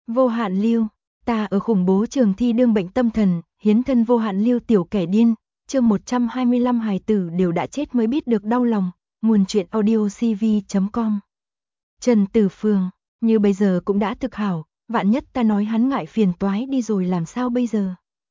Vô hạn lưu, ta ở khủng bố trường thi đương bệnh tâm thần, hiến thân vô hạn lưu tiểu kẻ điên, chương 125 hài tử đều đã chết mới biết được đau lòng, nguồn truyện audiocv.com. Trần Tử Phương, như bây giờ cũng đã thực hảo, vạn nhất ta nói hắn ngại phiền toái đi rồi làm sao bây giờ?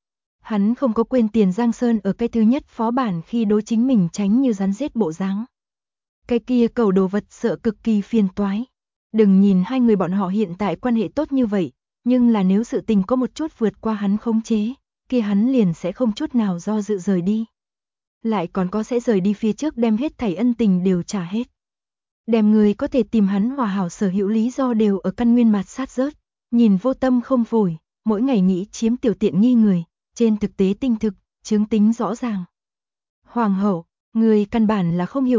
Hắn không có quên Tiền Giang Sơn ở cái thứ nhất phó bản khi đối chính mình tránh như rắn rết bộ dáng. Cái kia cầu đồ vật sợ cực kỳ phiền toái. Đừng nhìn hai người bọn họ hiện tại quan hệ tốt như vậy, nhưng là nếu sự tình có một chút vượt qua hắn khống chế, kia hắn liền sẽ không chút nào do dự rời đi. Lại còn có sẽ rời đi phía trước đem hết thảy ân tình đều trả hết. Đem người có thể tìm hắn hòa hảo sở hữu lý do đều ở căn nguyên mạt sát rớt, nhìn vô tâm không phổi, mỗi ngày nghĩ chiếm tiểu tiện nghi người, trên thực tế tinh thực, chứng tính rõ ràng. Hoàng hậu, người căn bản là không hiểu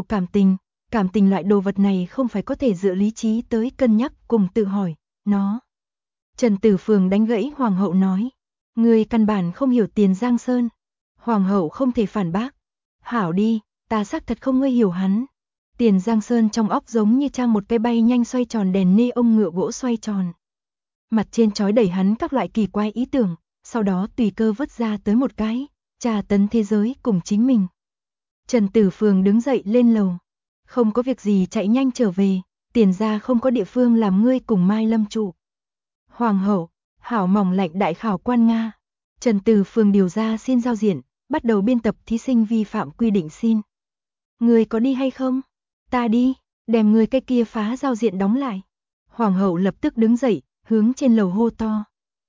cảm tình loại đồ vật này không phải có thể dựa lý trí tới cân nhắc cùng tự hỏi, nó. Trần Tử Phương đánh gãy Hoàng hậu nói, người căn bản không hiểu Tiền Giang Sơn. Hoàng hậu không thể phản bác, hảo đi, ta xác thật không ngươi hiểu hắn. Tiền Giang Sơn trong óc giống như trang một cái bay nhanh xoay tròn đèn nê ông ngựa gỗ xoay tròn. Mặt trên trói đẩy hắn các loại kỳ quái ý tưởng, sau đó tùy cơ vứt ra tới một cái, trà tấn thế giới cùng chính mình. Trần Tử Phương đứng dậy lên lầu. Không có việc gì chạy nhanh trở về, Tiền gia không có địa phương làm ngươi cùng Mai Lâm trụ. Hoàng hậu, hảo mỏng lạnh đại khảo quan Nga. Trần Tử Phương điều ra xin giao diện, bắt đầu biên tập thí sinh vi phạm quy định xin. Ngươi có đi hay không? Ta đi, đem ngươi cái kia phá giao diện đóng lại. Hoàng hậu lập tức đứng dậy, hướng trên lầu hô to.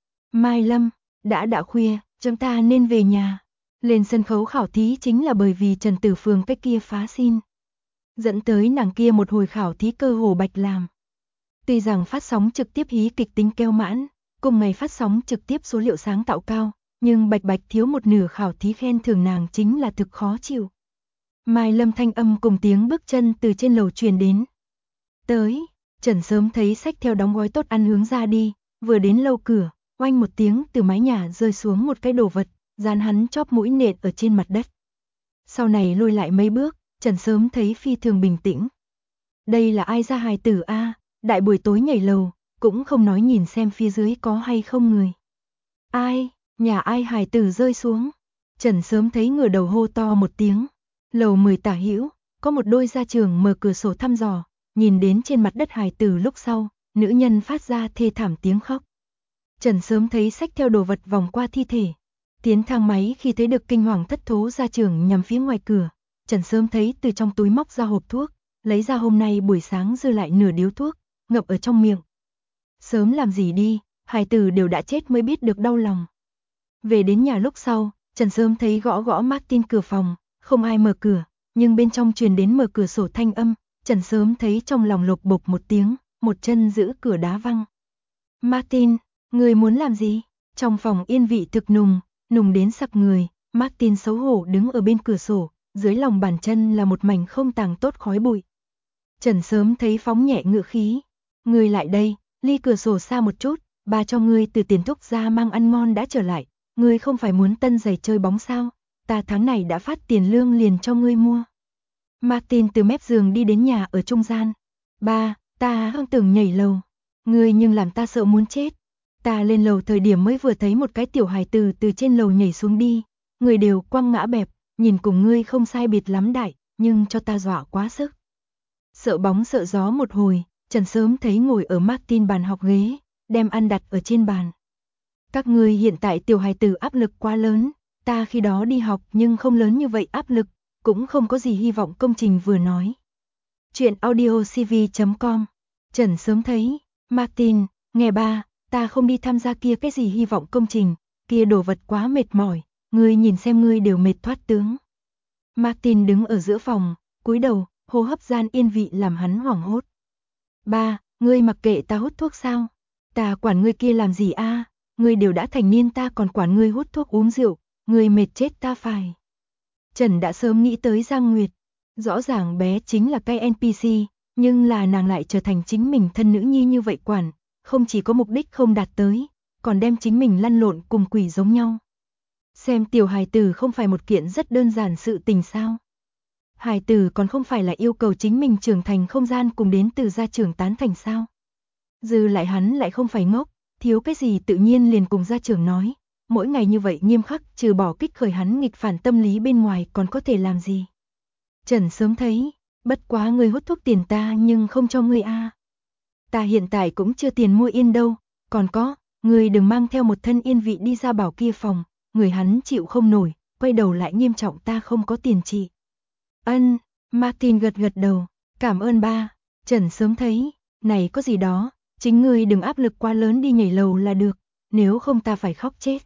Mai Lâm, đã khuya, chúng ta nên về nhà. Lên sân khấu khảo thí chính là bởi vì Trần Tử Phương cái kia phá xin. Dẫn tới nàng kia một hồi khảo thí cơ hồ bạch làm. Tuy rằng phát sóng trực tiếp hí kịch tính keo mãn, cùng ngày phát sóng trực tiếp số liệu sáng tạo cao, nhưng bạch thiếu một nửa khảo thí khen thưởng nàng chính là thực khó chịu. Mai Lâm thanh âm cùng tiếng bước chân từ trên lầu truyền đến. Tới, Trần sớm thấy xách theo đóng gói tốt ăn hướng ra đi, vừa đến lâu cửa, oanh một tiếng từ mái nhà rơi xuống một cái đồ vật, dán hắn chóp mũi nện ở trên mặt đất. Sau này lùi lại mấy bước, Trần sớm thấy phi thường bình tĩnh. Đây là ai ra hài tử a, đại buổi tối nhảy lầu, cũng không nói nhìn xem phía dưới có hay không người. Ai, nhà ai hài tử rơi xuống? Trần sớm thấy ngửa đầu hô to một tiếng. Lầu 10 tả hữu, có một đôi gia trưởng mở cửa sổ thăm dò, nhìn đến trên mặt đất hài tử lúc sau, nữ nhân phát ra thê thảm tiếng khóc. Trần sớm thấy xách theo đồ vật vòng qua thi thể. Tiến thang máy khi thấy được kinh hoàng thất thố gia trưởng nhằm phía ngoài cửa, Trần sớm thấy từ trong túi móc ra hộp thuốc, lấy ra hôm nay buổi sáng dư lại nửa điếu thuốc, ngậm ở trong miệng. Sớm làm gì đi, hài tử đều đã chết mới biết được đau lòng. Về đến nhà lúc sau, Trần sớm thấy gõ Martin cửa phòng, không ai mở cửa, nhưng bên trong truyền đến mở cửa sổ thanh âm, Trần sớm thấy trong lòng lộc bộc một tiếng, một chân giữ cửa đá văng. Martin, người muốn làm gì? Trong phòng yên vị thực nùng đến sặc người, Martin xấu hổ đứng ở bên cửa sổ, dưới lòng bàn chân là một mảnh không tàng tốt khói bụi. Trần sớm thấy phóng nhẹ ngựa khí, người lại đây, ly cửa sổ xa một chút, bà cho ngươi từ Tiền Thúc ra mang ăn ngon đã trở lại, ngươi không phải muốn tân giày chơi bóng sao? Ta tháng này đã phát tiền lương liền cho ngươi mua. Martin từ mép giường đi đến nhà ở trung gian. Ba, ta không tưởng nhảy lầu. Ngươi nhưng làm ta sợ muốn chết. Ta lên lầu thời điểm mới vừa thấy một cái tiểu hài tử từ trên lầu nhảy xuống đi. Người đều quăng ngã bẹp, nhìn cùng ngươi không sai biệt lắm đại, nhưng cho ta dọa quá sức. Sợ bóng sợ gió một hồi, Trần sớm thấy ngồi ở Martin bàn học ghế, đem ăn đặt ở trên bàn. Các ngươi hiện tại tiểu hài tử áp lực quá lớn. Ta khi đó đi học nhưng không lớn như vậy áp lực, cũng không có gì hy vọng công trình vừa nói. Chuyện audiocv.com. Trần sớm thấy, Martin, nghe ba, ta không đi tham gia kia cái gì hy vọng công trình, kia đồ vật quá mệt mỏi, ngươi nhìn xem ngươi đều mệt thoát tướng. Martin đứng ở giữa phòng, cúi đầu, hô hấp gian yên vị làm hắn hoảng hốt. Ba, ngươi mặc kệ ta hút thuốc sao? Ta quản ngươi kia làm gì a? Ngươi đều đã thành niên ta còn quản ngươi hút thuốc uống rượu. Người mệt chết ta phải. Trần đã sớm nghĩ tới Giang Nguyệt. Rõ ràng bé chính là cái NPC, nhưng là nàng lại trở thành chính mình thân nữ nhi như vậy quản, không chỉ có mục đích không đạt tới, còn đem chính mình lăn lộn cùng quỷ giống nhau. Xem tiểu hài tử không phải một kiện rất đơn giản sự tình sao. Hài tử còn không phải là yêu cầu chính mình trưởng thành không gian cùng đến từ gia trưởng tán thành sao. Dư lại hắn lại không phải ngốc, thiếu cái gì tự nhiên liền cùng gia trưởng nói, mỗi ngày như vậy nghiêm khắc trừ bỏ kích khởi hắn nghịch phản tâm lý bên ngoài còn có thể làm gì. Trần Sớm thấy, bất quá ngươi hút thuốc tiền ta nhưng không cho ngươi a. Ta hiện tại cũng chưa tiền mua yên đâu, còn có, ngươi đừng mang theo một thân yên vị đi ra bảo kia phòng, người hắn chịu không nổi, quay đầu lại nghiêm trọng ta không có tiền trị. Ân, Martin gật gật đầu, cảm ơn ba. Trần Sớm thấy, này có gì đó, chính ngươi đừng áp lực quá lớn đi nhảy lầu là được, nếu không ta phải khóc chết.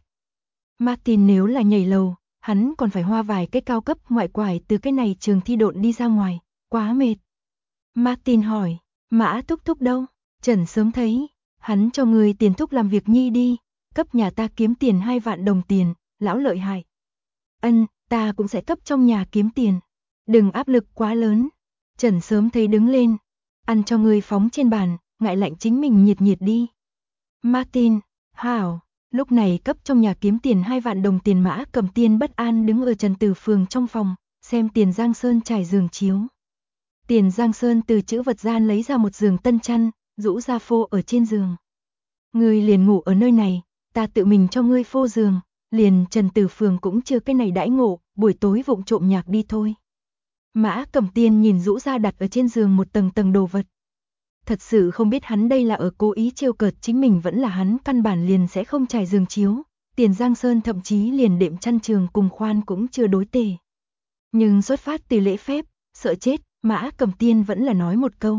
Martin nếu là nhảy lầu, hắn còn phải hoa vài cái cao cấp ngoại quải từ cái này trường thi độn đi ra ngoài, quá mệt. Martin hỏi, Mã Thúc Thúc đâu? Trần Sớm thấy, hắn cho người tiền thúc làm việc nhi đi, cấp nhà ta kiếm tiền 2 vạn đồng tiền, lão lợi hại. Ân, ta cũng sẽ cấp trong nhà kiếm tiền. Đừng áp lực quá lớn. Trần Sớm thấy đứng lên, ăn cho người phóng trên bàn, ngại lạnh chính mình nhiệt nhiệt đi. Martin, hảo, lúc này cấp trong nhà kiếm tiền 2 vạn đồng tiền Mã Cầm Tiên bất an đứng ở Trần Tử Phường trong phòng, xem Tiền Giang Sơn trải giường chiếu. Tiền Giang Sơn từ chữ vật gian lấy ra một giường tân chăn, rũ ra phô ở trên giường. Ngươi liền ngủ ở nơi này, ta tự mình cho ngươi phô giường, liền Trần Tử Phường cũng chưa cái này đãi ngộ, buổi tối vụng trộm nhạc đi thôi. Mã Cẩm Tiên nhìn rũ ra đặt ở trên giường một tầng tầng đồ vật. Thật sự không biết hắn đây là ở cố ý trêu cợt chính mình vẫn là hắn căn bản liền sẽ không trải giường chiếu, Tiền Giang Sơn thậm chí liền đệm chăn trường cùng khoan cũng chưa đối tề. Nhưng xuất phát từ lễ phép, sợ chết, Mã Cẩm Tiên vẫn là nói một câu.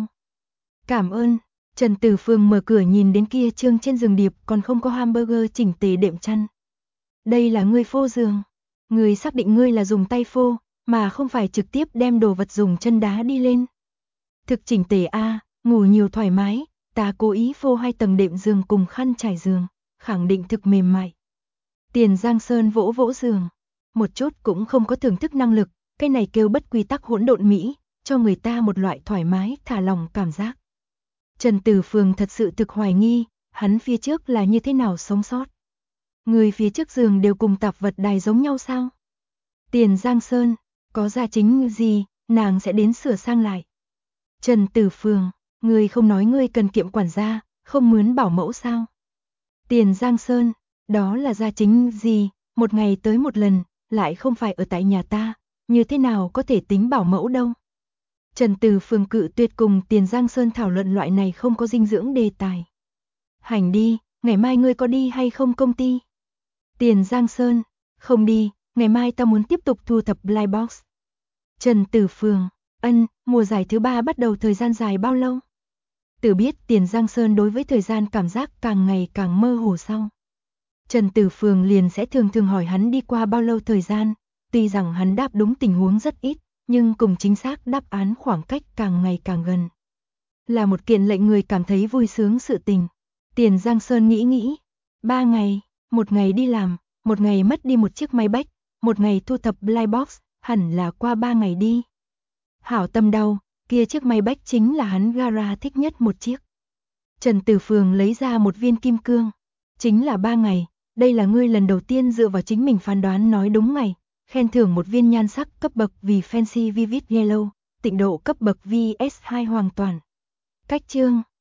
Cảm ơn. Trần Tử Phường mở cửa nhìn đến kia trương trên giường điệp còn không có hamburger chỉnh tề đệm chăn. Đây là ngươi phô giường. Ngươi xác định ngươi là dùng tay phô, mà không phải trực tiếp đem đồ vật dùng chân đá đi lên. Thực chỉnh tề a, ngủ nhiều thoải mái, ta cố ý phô 2 tầng đệm giường cùng khăn trải giường, khẳng định thực mềm mại. Tiền Giang Sơn vỗ vỗ giường, một chút cũng không có thưởng thức năng lực, cái này kêu bất quy tắc hỗn độn mỹ, cho người ta một loại thoải mái, thả lòng cảm giác. Trần Tử Phường thật sự thực hoài nghi, hắn phía trước là như thế nào sống sót. Người phía trước giường đều cùng tạp vật đài giống nhau sao? Tiền Giang Sơn, có gia chính gì, nàng sẽ đến sửa sang lại. Trần Tử Phường, người không nói ngươi cần kiệm quản gia, không mướn bảo mẫu sao? Tiền Giang Sơn, đó là gia chính gì, một ngày tới một lần, lại không phải ở tại nhà ta, như thế nào có thể tính bảo mẫu đâu? Trần Tử Phường cự tuyệt cùng Tiền Giang Sơn thảo luận loại này không có dinh dưỡng đề tài. Hành đi, ngày mai ngươi có đi hay không công ty? Tiền Giang Sơn, không đi, ngày mai ta muốn tiếp tục thu thập Blind Box. Trần Tử Phường, ân, mùa giải thứ 3 bắt đầu thời gian dài bao lâu? Từ biết Tiền Giang Sơn đối với thời gian cảm giác càng ngày càng mơ hồ sau. Trần Tử Phường liền sẽ thường thường hỏi hắn đi qua bao lâu thời gian, tuy rằng hắn đáp đúng tình huống rất ít, nhưng cùng chính xác đáp án khoảng cách càng ngày càng gần. Là một kiện lệnh người cảm thấy vui sướng sự tình. Tiền Giang Sơn nghĩ, 3 ngày, một ngày đi làm, một ngày mất đi một chiếc máy bách, một ngày thu thập Blind Box, hẳn là qua 3 ngày đi. Hảo tâm đau, kia chiếc máy bách chính là hắn gara thích nhất một chiếc. Trần Tử Phường lấy ra một viên kim cương, chính là 3 ngày, đây là ngươi lần đầu tiên dựa vào chính mình phán đoán nói đúng ngày, khen thưởng một viên nhan sắc cấp bậc vì Fancy Vivid Yellow, tịnh độ cấp bậc VS2 hoàn toàn. Cách chương